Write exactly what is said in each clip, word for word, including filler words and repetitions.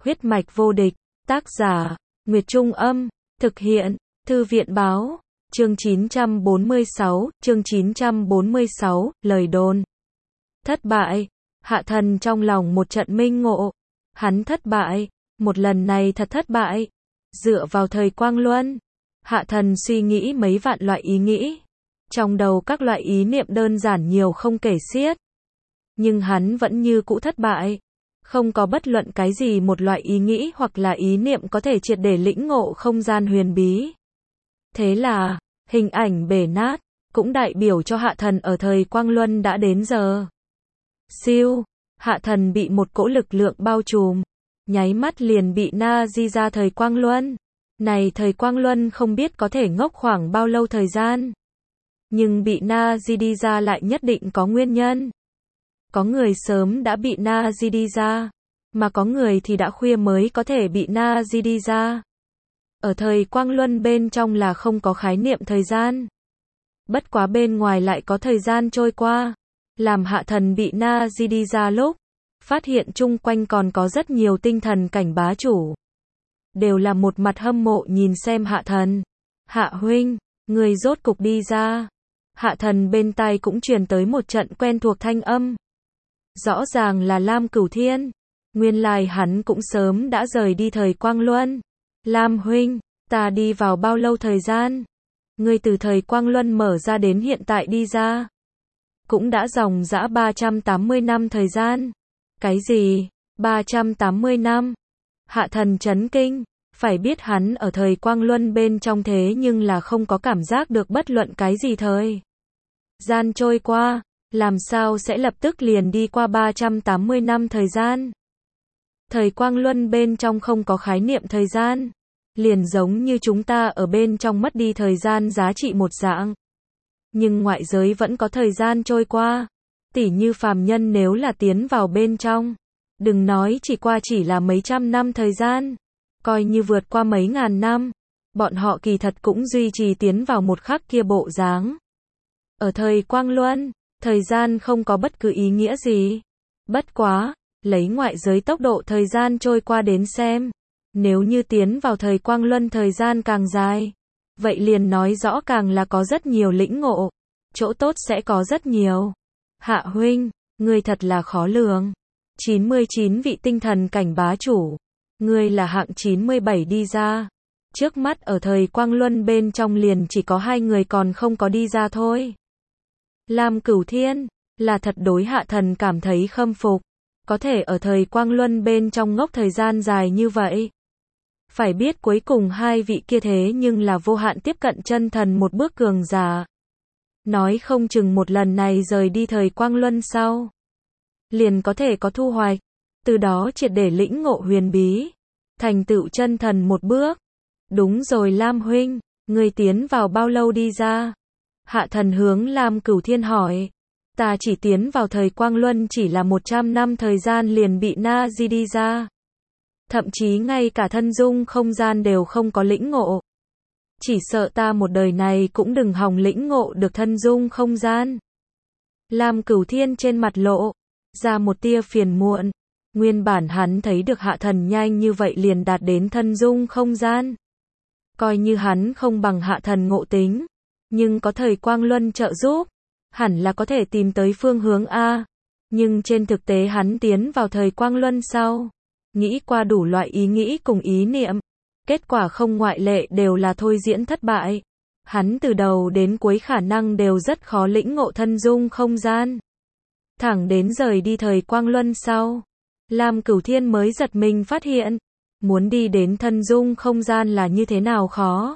Huyết mạch vô địch, tác giả, Nguyệt Trung Âm, thực hiện, Thư viện Báo, chương chín trăm bốn mươi sáu, chương chín trăm bốn mươi sáu, lời đồn. Thất bại, Hạ Thần trong lòng một trận minh ngộ, hắn thất bại, một lần này thật thất bại, dựa vào thời Quang Luân, Hạ Thần suy nghĩ mấy vạn loại ý nghĩ, trong đầu các loại ý niệm đơn giản nhiều không kể xiết, nhưng hắn vẫn như cũ thất bại. Không có bất luận cái gì một loại ý nghĩ hoặc là ý niệm có thể triệt để lĩnh ngộ không gian huyền bí. Thế là, hình ảnh bể nát, cũng đại biểu cho Hạ Thần ở thời Quang Luân đã đến giờ. Siêu, Hạ Thần bị một cỗ lực lượng bao trùm, nháy mắt liền bị na di ra thời Quang Luân. Này thời Quang Luân không biết có thể ngốc khoảng bao lâu thời gian. Nhưng bị na di đi ra lại nhất định có nguyên nhân. Có người sớm đã bị na di đi ra, mà có người thì đã khuya mới có thể bị na di đi ra. Ở thời Quang Luân bên trong là không có khái niệm thời gian. Bất quá bên ngoài lại có thời gian trôi qua. Làm Hạ Thần bị na di đi ra lúc, phát hiện chung quanh còn có rất nhiều tinh thần cảnh bá chủ. Đều là một mặt hâm mộ nhìn xem Hạ Thần. Hạ huynh, người rốt cục đi ra. Hạ Thần bên tai cũng truyền tới một trận quen thuộc thanh âm. Rõ ràng là Lam Cửu Thiên. Nguyên lai hắn cũng sớm đã rời đi thời Quang Luân. Lam huynh, ta đi vào bao lâu thời gian? Ngươi từ thời Quang Luân mở ra đến hiện tại đi ra. Cũng đã dòng dã ba trăm tám mươi năm thời gian. Cái gì? ba trăm tám mươi năm? Hạ Thần chấn kinh. Phải biết hắn ở thời Quang Luân bên trong thế nhưng là không có cảm giác được bất luận cái gì thời gian trôi qua. Làm sao sẽ lập tức liền đi qua ba trăm tám mươi năm thời gian? Thời Quang Luân bên trong không có khái niệm thời gian. Liền giống như chúng ta ở bên trong mất đi thời gian giá trị một dạng. Nhưng ngoại giới vẫn có thời gian trôi qua. Tỉ như phàm nhân nếu là tiến vào bên trong. Đừng nói chỉ qua chỉ là mấy trăm năm thời gian. Coi như vượt qua mấy ngàn năm. Bọn họ kỳ thật cũng duy trì tiến vào một khắc kia bộ dáng. Ở thời Quang Luân, thời gian không có bất cứ ý nghĩa gì. Bất quá, lấy ngoại giới tốc độ thời gian trôi qua đến xem. Nếu như tiến vào thời Quang Luân thời gian càng dài. Vậy liền nói rõ càng là có rất nhiều lĩnh ngộ. Chỗ tốt sẽ có rất nhiều. Hạ huynh, ngươi thật là khó lường. chín mươi chín vị tinh thần cảnh bá chủ. Ngươi là hạng chín mươi bảy đi ra. Trước mắt ở thời Quang Luân bên trong liền chỉ có hai người còn không có đi ra thôi. Lam Cửu Thiên, là thật đối Hạ Thần cảm thấy khâm phục. Có thể ở thời Quang Luân bên trong ngốc thời gian dài như vậy. Phải biết cuối cùng hai vị kia thế nhưng là vô hạn tiếp cận chân thần một bước cường giả. Nói không chừng một lần này rời đi thời Quang Luân sau. Liền có thể có thu hoạch. Từ đó triệt để lĩnh ngộ huyền bí. Thành tựu chân thần một bước. Đúng rồi Lam huynh, người tiến vào bao lâu đi ra? Hạ Thần hướng Lam Cửu Thiên hỏi. Ta chỉ tiến vào thời Quang Luân chỉ là một trăm năm thời gian liền bị na di đi ra. Thậm chí ngay cả thân dung không gian đều không có lĩnh ngộ. Chỉ sợ ta một đời này cũng đừng hòng lĩnh ngộ được thân dung không gian. Lam Cửu Thiên trên mặt lộ ra một tia phiền muộn. Nguyên bản hắn thấy được Hạ Thần nhanh như vậy liền đạt đến thân dung không gian. Coi như hắn không bằng Hạ Thần ngộ tính. Nhưng có thời Quang Luân trợ giúp. Hẳn là có thể tìm tới phương hướng A. Nhưng trên thực tế hắn tiến vào thời Quang Luân sau. Nghĩ qua đủ loại ý nghĩ cùng ý niệm. Kết quả không ngoại lệ đều là thôi diễn thất bại. Hắn từ đầu đến cuối khả năng đều rất khó lĩnh ngộ thân dung không gian. Thẳng đến rời đi thời Quang Luân sau. Lam Cửu Thiên mới giật mình phát hiện. Muốn đi đến thân dung không gian là như thế nào khó.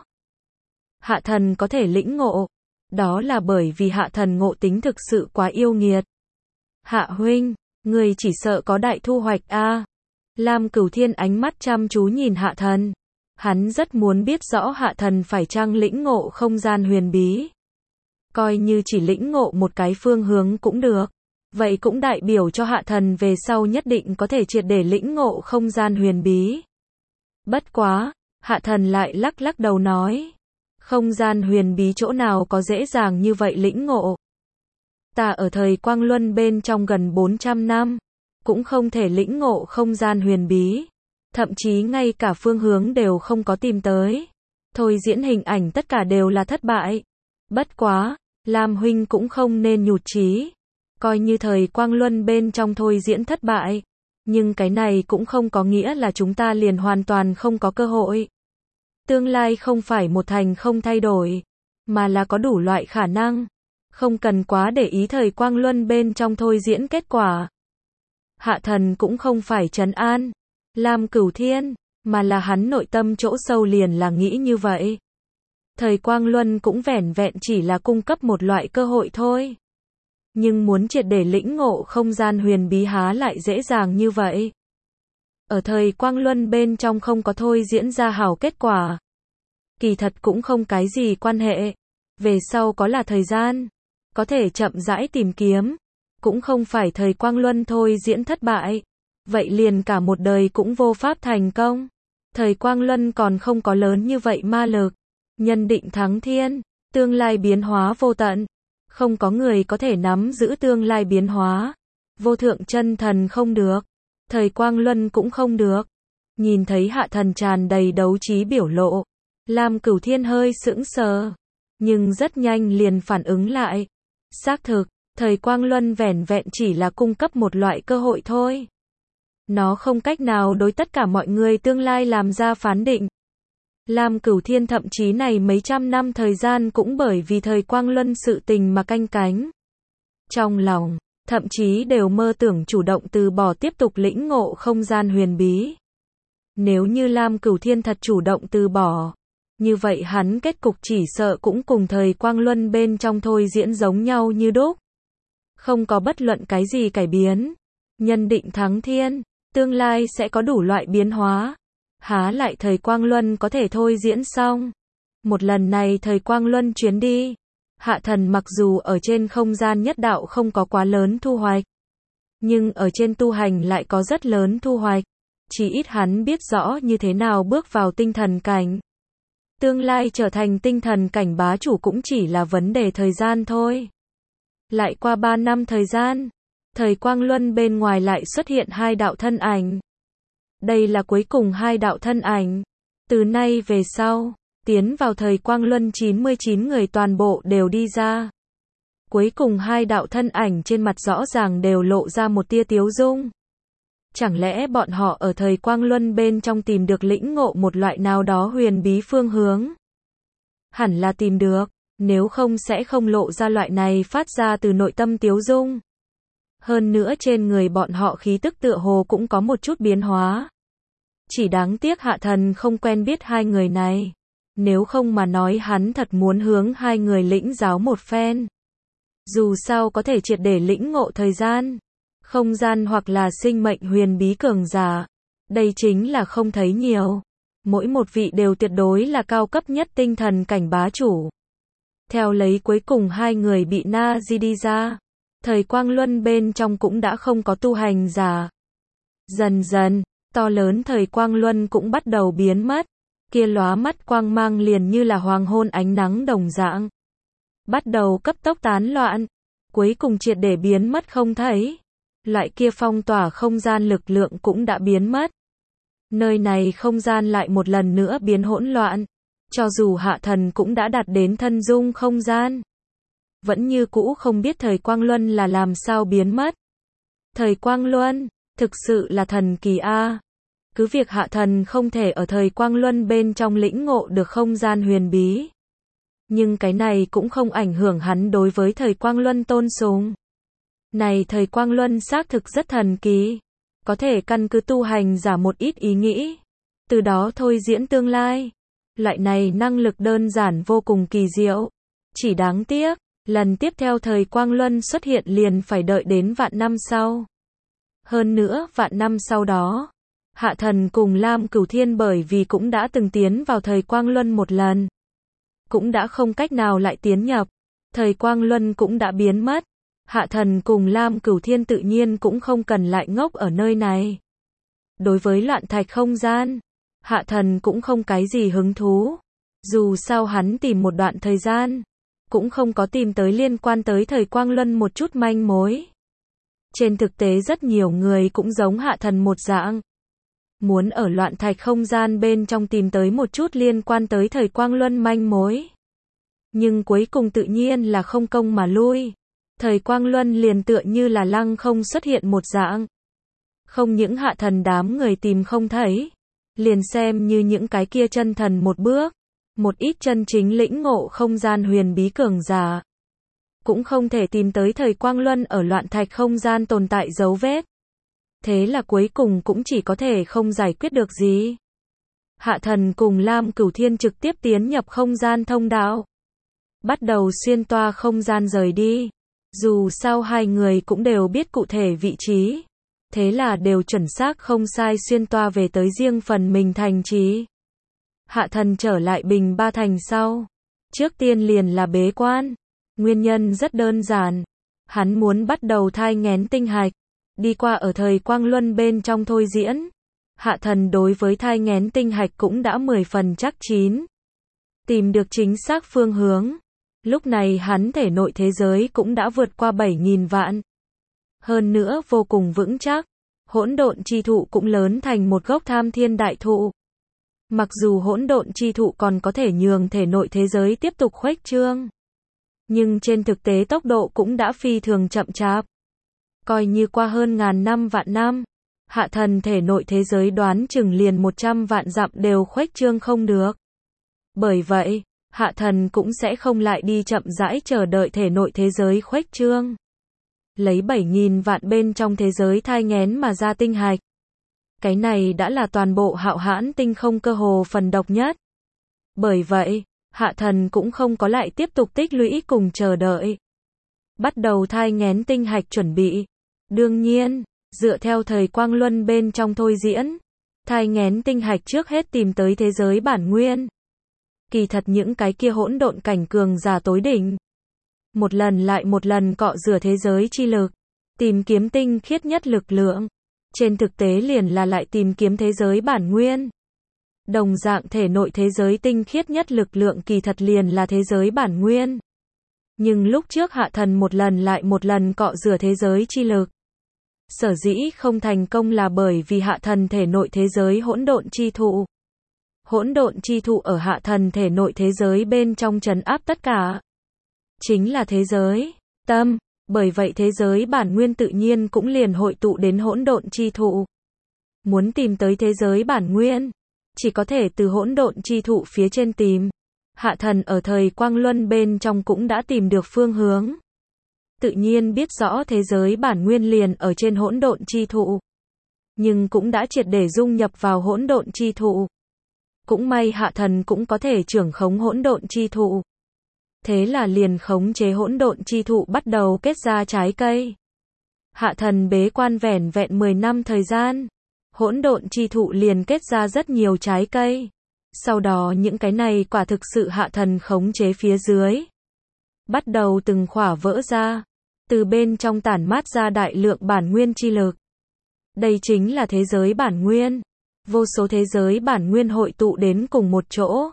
Hạ Thần có thể lĩnh ngộ. Đó là bởi vì Hạ Thần ngộ tính thực sự quá yêu nghiệt. Hạ huynh, người chỉ sợ có đại thu hoạch a. Lam Cửu Thiên ánh mắt chăm chú nhìn Hạ Thần. Hắn rất muốn biết rõ Hạ Thần phải chăng lĩnh ngộ không gian huyền bí. Coi như chỉ lĩnh ngộ một cái phương hướng cũng được. Vậy cũng đại biểu cho Hạ Thần về sau nhất định có thể triệt để lĩnh ngộ không gian huyền bí. Bất quá, Hạ Thần lại lắc lắc đầu nói. Không gian huyền bí chỗ nào có dễ dàng như vậy lĩnh ngộ. Ta ở thời Quang Luân bên trong gần bốn trăm năm. Cũng không thể lĩnh ngộ không gian huyền bí. Thậm chí ngay cả phương hướng đều không có tìm tới. Thôi diễn hình ảnh tất cả đều là thất bại. Bất quá, Lam huynh cũng không nên nhụt chí. Coi như thời quang luân bên trong thôi diễn thất bại. Nhưng cái này cũng không có nghĩa là chúng ta liền hoàn toàn không có cơ hội. Tương lai không phải một thành không thay đổi, mà là có đủ loại khả năng. Không cần quá để ý thời quang luân bên trong thôi diễn kết quả. Hạ thần cũng không phải trấn an Lam Cửu Thiên, mà là hắn nội tâm chỗ sâu liền là nghĩ như vậy. Thời quang luân cũng vẻn vẹn chỉ là cung cấp một loại cơ hội thôi. Nhưng muốn triệt để lĩnh ngộ không gian huyền bí há lại dễ dàng như vậy. Ở thời quang luân bên trong không có thôi diễn ra hảo kết quả. Kỳ thật cũng không cái gì quan hệ. Về sau có là thời gian, có thể chậm rãi tìm kiếm. Cũng không phải thời quang luân thôi diễn thất bại. Vậy liền cả một đời cũng vô pháp thành công. Thời quang luân còn không có lớn như vậy ma lực. Nhân định thắng thiên, tương lai biến hóa vô tận. Không có người có thể nắm giữ tương lai biến hóa. Vô thượng chân thần không được. Thời quang luân cũng không được. Nhìn thấy hạ thần tràn đầy đấu trí biểu lộ. Lam Cửu Thiên hơi sững sờ. Nhưng rất nhanh liền phản ứng lại. Xác thực, thời quang luân vẻn vẹn chỉ là cung cấp một loại cơ hội thôi. Nó không cách nào đối tất cả mọi người tương lai làm ra phán định. Lam Cửu Thiên thậm chí này mấy trăm năm thời gian cũng bởi vì thời quang luân sự tình mà canh cánh. Trong lòng, thậm chí đều mơ tưởng chủ động từ bỏ tiếp tục lĩnh ngộ không gian huyền bí. Nếu như Lam Cửu Thiên thật chủ động từ bỏ, như vậy hắn kết cục chỉ sợ cũng cùng thời quang luân bên trong thôi diễn giống nhau như đúc. Không có bất luận cái gì cải biến. Nhân định thắng thiên, tương lai sẽ có đủ loại biến hóa. Há lại thời quang luân có thể thôi diễn xong. Một lần này thời quang luân chuyến đi. Hạ thần mặc dù ở trên không gian nhất đạo không có quá lớn thu hoạch. Nhưng ở trên tu hành lại có rất lớn thu hoạch. Chỉ ít hắn biết rõ như thế nào bước vào tinh thần cảnh. Tương lai trở thành tinh thần cảnh bá chủ cũng chỉ là vấn đề thời gian thôi. Lại qua ba năm thời gian, thời quang luân bên ngoài lại xuất hiện hai đạo thân ảnh. Đây là cuối cùng hai đạo thân ảnh. Từ nay về sau, tiến vào thời quang luân chín mươi chín người toàn bộ đều đi ra. Cuối cùng hai đạo thân ảnh trên mặt rõ ràng đều lộ ra một tia tiếu dung. Chẳng lẽ bọn họ ở thời quang luân bên trong tìm được lĩnh ngộ một loại nào đó huyền bí phương hướng? Hẳn là tìm được, nếu không sẽ không lộ ra loại này phát ra từ nội tâm tiếu dung. Hơn nữa trên người bọn họ khí tức tựa hồ cũng có một chút biến hóa. Chỉ đáng tiếc hạ thần không quen biết hai người này. Nếu không mà nói hắn thật muốn hướng hai người lĩnh giáo một phen. Dù sao có thể triệt để lĩnh ngộ thời gian, không gian hoặc là sinh mệnh huyền bí cường giả. Đây chính là không thấy nhiều. Mỗi một vị đều tuyệt đối là cao cấp nhất tinh thần cảnh bá chủ. Theo lấy cuối cùng hai người bị na di đi ra. Thời quang luân bên trong cũng đã không có tu hành giả. Dần dần, to lớn thời quang luân cũng bắt đầu biến mất. Kia lóa mắt quang mang liền như là hoàng hôn ánh nắng đồng dạng. Bắt đầu cấp tốc tán loạn. Cuối cùng triệt để biến mất không thấy. Loại kia phong tỏa không gian lực lượng cũng đã biến mất. Nơi này không gian lại một lần nữa biến hỗn loạn. Cho dù hạ thần cũng đã đạt đến thân dung không gian. Vẫn như cũ không biết thời quang luân là làm sao biến mất. Thời quang luân, thực sự là thần kỳ a. Cứ việc hạ thần không thể ở thời quang luân bên trong lĩnh ngộ được không gian huyền bí. Nhưng cái này cũng không ảnh hưởng hắn đối với thời quang luân tôn sùng. Này thời quang luân xác thực rất thần kỳ. Có thể căn cứ tu hành giả một ít ý nghĩ. Từ đó thôi diễn tương lai. Loại này năng lực đơn giản vô cùng kỳ diệu. Chỉ đáng tiếc, lần tiếp theo thời quang luân xuất hiện liền phải đợi đến vạn năm sau. Hơn nữa, vạn năm sau đó, hạ thần cùng Lam Cửu Thiên bởi vì cũng đã từng tiến vào thời quang luân một lần. Cũng đã không cách nào lại tiến nhập. Thời quang luân cũng đã biến mất. Hạ thần cùng Lam Cửu Thiên tự nhiên cũng không cần lại ngốc ở nơi này. Đối với loạn thạch không gian, hạ thần cũng không cái gì hứng thú. Dù sao hắn tìm một đoạn thời gian, cũng không có tìm tới liên quan tới thời quang luân một chút manh mối. Trên thực tế rất nhiều người cũng giống hạ thần một dạng. muốn ở loạn thạch không gian bên trong tìm tới một chút liên quan tới thời quang luân manh mối. Nhưng cuối cùng tự nhiên là không công mà lui. Thời quang luân liền tựa như là lăng không xuất hiện một dạng. Không những hạ thần đám người tìm không thấy, liền xem như những cái kia chân thần một bước, một ít chân chính lĩnh ngộ không gian huyền bí cường giả, cũng không thể tìm tới thời quang luân ở loạn thạch không gian tồn tại dấu vết. Thế là cuối cùng cũng chỉ có thể không giải quyết được gì. Hạ thần cùng Lam Cửu Thiên trực tiếp tiến nhập không gian thông đạo, bắt đầu xuyên toa không gian rời đi. Dù sao hai người cũng đều biết cụ thể vị trí, thế là đều chuẩn xác không sai xuyên toa về tới riêng phần mình thành trì. Hạ thần trở lại Bình Ba Thành sau, trước tiên liền là bế quan. Nguyên nhân rất đơn giản, hắn muốn bắt đầu thai nghén tinh hạch, đi qua ở thời quang luân bên trong thôi diễn. Hạ thần đối với thai nghén tinh hạch cũng đã mười phần chắc chín, tìm được chính xác phương hướng. Lúc này hắn thể nội thế giới cũng đã vượt qua bảy nghìn vạn. Hơn nữa vô cùng vững chắc, hỗn độn chi thụ cũng lớn thành một gốc tham thiên đại thụ. Mặc dù hỗn độn chi thụ còn có thể nhường thể nội thế giới tiếp tục khuếch trương, nhưng trên thực tế tốc độ cũng đã phi thường chậm chạp. Coi như qua hơn ngàn năm vạn năm, hạ thần thể nội thế giới đoán chừng liền một trăm vạn dặm đều khuếch trương không được. Bởi vậy, hạ thần cũng sẽ không lại đi chậm rãi chờ đợi thể nội thế giới khuếch trương. Lấy bảy nghìn vạn bên trong thế giới thai nghén mà ra tinh hạch. Cái này đã là toàn bộ hạo hãn tinh không cơ hồ phần độc nhất. Bởi vậy, hạ thần cũng không có lại tiếp tục tích lũy cùng chờ đợi. Bắt đầu thai nghén tinh hạch chuẩn bị. Đương nhiên, dựa theo thời quang luân bên trong thôi diễn, thai nghén tinh hạch trước hết tìm tới thế giới bản nguyên. Kỳ thật những cái kia hỗn độn cảnh cường giả tối đỉnh, một lần lại một lần cọ rửa thế giới chi lực, tìm kiếm tinh khiết nhất lực lượng. Trên thực tế liền là lại tìm kiếm thế giới bản nguyên. Đồng dạng thể nội thế giới tinh khiết nhất lực lượng kỳ thật liền là thế giới bản nguyên. Nhưng lúc trước hạ thần một lần lại một lần cọ rửa thế giới chi lực. Sở dĩ không thành công là bởi vì hạ thần thể nội thế giới hỗn độn chi thụ. Hỗn độn chi thụ ở hạ thần thể nội thế giới bên trong trấn áp tất cả. Chính là thế giới tâm, bởi vậy thế giới bản nguyên tự nhiên cũng liền hội tụ đến hỗn độn chi thụ. Muốn tìm tới thế giới bản nguyên, chỉ có thể từ hỗn độn chi thụ phía trên tìm. Hạ thần ở thời quang luân bên trong cũng đã tìm được phương hướng. Tự nhiên biết rõ thế giới bản nguyên liền ở trên hỗn độn chi thụ, nhưng cũng đã triệt để dung nhập vào hỗn độn chi thụ. Cũng may hạ thần cũng có thể trưởng khống hỗn độn chi thụ. Thế là liền khống chế hỗn độn chi thụ bắt đầu kết ra trái cây. Hạ thần bế quan vẻn vẹn mười năm thời gian, hỗn độn chi thụ liền kết ra rất nhiều trái cây. Sau đó những cái này quả thực sự hạ thần khống chế phía dưới, bắt đầu từng khỏa vỡ ra, từ bên trong tản mát ra đại lượng bản nguyên chi lực. Đây chính là thế giới bản nguyên. Vô số thế giới bản nguyên hội tụ đến cùng một chỗ.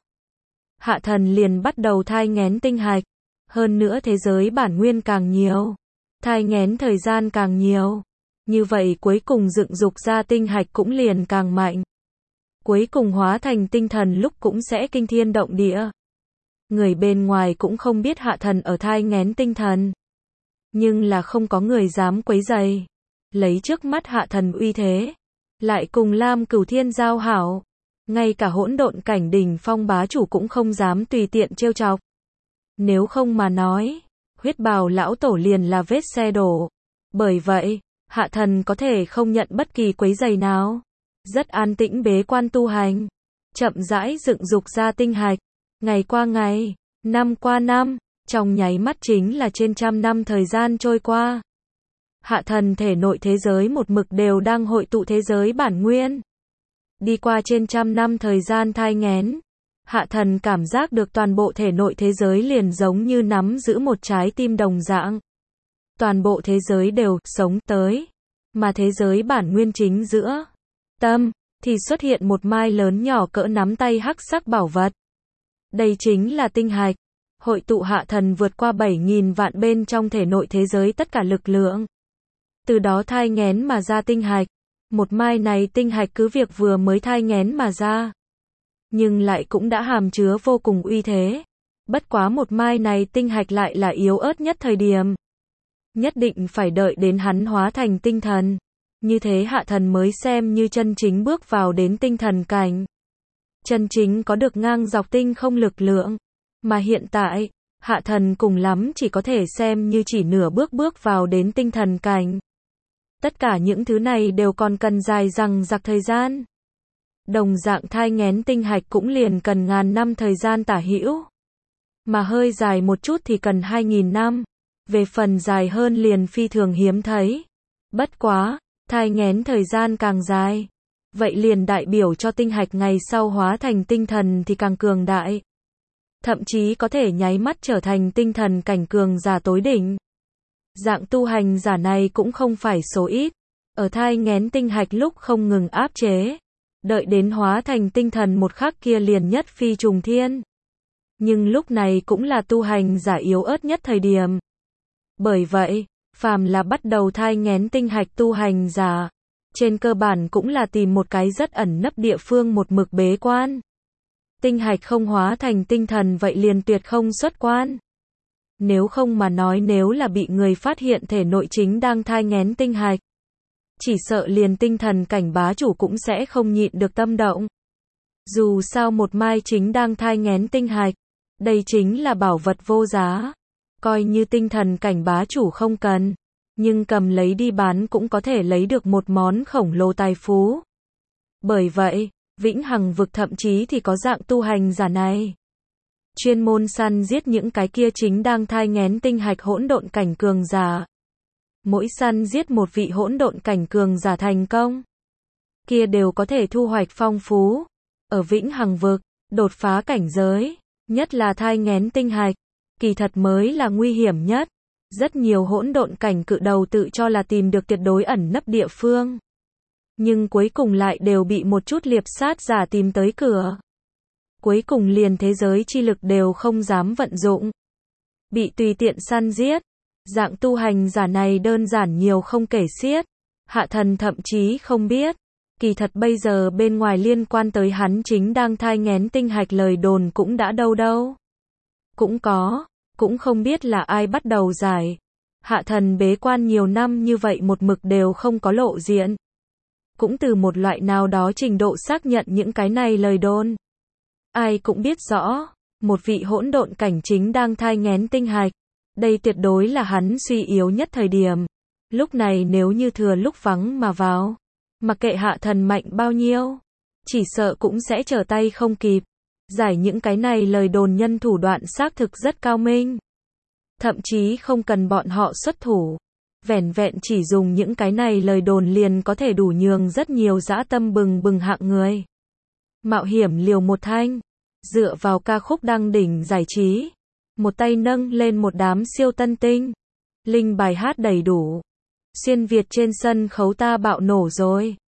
Hạ thần liền bắt đầu thai nghén tinh hạch. Hơn nữa thế giới bản nguyên càng nhiều, thai nghén thời gian càng nhiều. Như vậy cuối cùng dựng dục ra tinh hạch cũng liền càng mạnh. Cuối cùng hóa thành tinh thần lúc cũng sẽ kinh thiên động địa. Người bên ngoài cũng không biết hạ thần ở thai nghén tinh thần. Nhưng là không có người dám quấy rầy. Lấy trước mắt hạ thần uy thế, lại cùng Lam Cửu Thiên giao hảo. Ngay cả hỗn độn cảnh đỉnh phong bá chủ cũng không dám tùy tiện trêu chọc. Nếu không mà nói, huyết bào lão tổ liền là vết xe đổ. Bởi vậy, hạ thần có thể không nhận bất kỳ quấy rầy nào. Rất an tĩnh bế quan tu hành. Chậm rãi dựng dục ra tinh hạch. Ngày qua ngày, năm qua năm, trong nháy mắt chính là trên trăm năm thời gian trôi qua. Hạ thần thể nội thế giới một mực đều đang hội tụ thế giới bản nguyên. Đi qua trên trăm năm thời gian thai nghén, hạ thần cảm giác được toàn bộ thể nội thế giới liền giống như nắm giữ một trái tim đồng dạng. Toàn bộ thế giới đều sống tới, mà thế giới bản nguyên chính giữa tâm thì xuất hiện một mai lớn nhỏ cỡ nắm tay hắc sắc bảo vật. Đây chính là tinh hạch, hội tụ hạ thần vượt qua bảy nghìn vạn bên trong thể nội thế giới tất cả lực lượng. Từ đó thai nghén mà ra tinh hạch, Một mai này tinh hạch cứ việc vừa mới thai nghén mà ra, nhưng lại cũng đã hàm chứa vô cùng uy thế. Bất quá một mai này tinh hạch lại là yếu ớt nhất thời điểm. Nhất định phải đợi đến hắn hóa thành tinh thần. Như thế hạ thần mới xem như chân chính bước vào đến tinh thần cảnh. Chân chính có được ngang dọc tinh không lực lượng. Mà hiện tại, hạ thần cùng lắm chỉ có thể xem như chỉ nửa bước bước vào đến tinh thần cảnh. Tất cả những thứ này đều còn cần dài dằng dặc thời gian. Đồng dạng thai nghén tinh hạch cũng liền cần ngàn năm thời gian tả hữu. Mà hơi dài một chút thì cần hai nghìn năm. Về phần dài hơn liền phi thường hiếm thấy. Bất quá, thai nghén thời gian càng dài. Vậy liền đại biểu cho tinh hạch ngày sau hóa thành tinh thần thì càng cường đại. Thậm chí có thể nháy mắt trở thành tinh thần cảnh cường giả tối đỉnh. Dạng tu hành giả này cũng không phải số ít. Ở thai nghén tinh hạch lúc không ngừng áp chế. Đợi đến hóa thành tinh thần một khắc kia liền nhất phi trùng thiên. Nhưng lúc này cũng là tu hành giả yếu ớt nhất thời điểm. Bởi vậy, phàm là bắt đầu thai nghén tinh hạch tu hành giả, trên cơ bản cũng là tìm một cái rất ẩn nấp địa phương một mực bế quan. Tinh hạch không hóa thành tinh thần vậy liền tuyệt không xuất quan. Nếu không mà nói nếu là bị người phát hiện thể nội chính đang thai nghén tinh hạch, chỉ sợ liền tinh thần cảnh bá chủ cũng sẽ không nhịn được tâm động. Dù sao một mai chính đang thai nghén tinh hạch, đây chính là bảo vật vô giá. Coi như tinh thần cảnh bá chủ không cần, nhưng cầm lấy đi bán cũng có thể lấy được một món khổng lồ tài phú. Bởi vậy, Vĩnh Hằng vực thậm chí thì có dạng tu hành giả này. Chuyên môn săn giết những cái kia chính đang thai nghén tinh hạch hỗn độn cảnh cường giả. Mỗi săn giết một vị hỗn độn cảnh cường giả thành công, kia đều có thể thu hoạch phong phú. Ở Vĩnh Hằng vực, đột phá cảnh giới, nhất là thai nghén tinh hạch, kỳ thật mới là nguy hiểm nhất. Rất nhiều hỗn độn cảnh cự đầu tự cho là tìm được tuyệt đối ẩn nấp địa phương. Nhưng cuối cùng lại đều bị một chút liệp sát giả tìm tới cửa. Cuối cùng liền thế giới chi lực đều không dám vận dụng. Bị tùy tiện săn giết. Dạng tu hành giả này đơn giản nhiều không kể xiết. Hạ thần thậm chí không biết. Kỳ thật bây giờ bên ngoài liên quan tới hắn chính đang thai nghén tinh hạch lời đồn cũng đã đâu đâu. Cũng có, cũng không biết là ai bắt đầu giải. Hạ thần bế quan nhiều năm như vậy một mực đều không có lộ diện. Cũng từ một loại nào đó trình độ xác nhận những cái này lời đồn. Ai cũng biết rõ, một vị hỗn độn cảnh chính đang thai nghén tinh hạch. Đây tuyệt đối là hắn suy yếu nhất thời điểm. Lúc này nếu như thừa lúc vắng mà vào, mặc kệ hạ thần mạnh bao nhiêu, chỉ sợ cũng sẽ trở tay không kịp. Giải những cái này lời đồn nhân thủ đoạn xác thực rất cao minh. Thậm chí không cần bọn họ xuất thủ. Vẻn vẹn chỉ dùng những cái này lời đồn liền có thể đủ nhường rất nhiều dã tâm bừng bừng hạng người. Mạo hiểm liều một thanh, dựa vào ca khúc đăng đỉnh giải trí. Một tay nâng lên một đám siêu tân tinh. Linh bài hát đầy đủ. Xuyên Việt trên sân khấu ta bạo nổ rồi.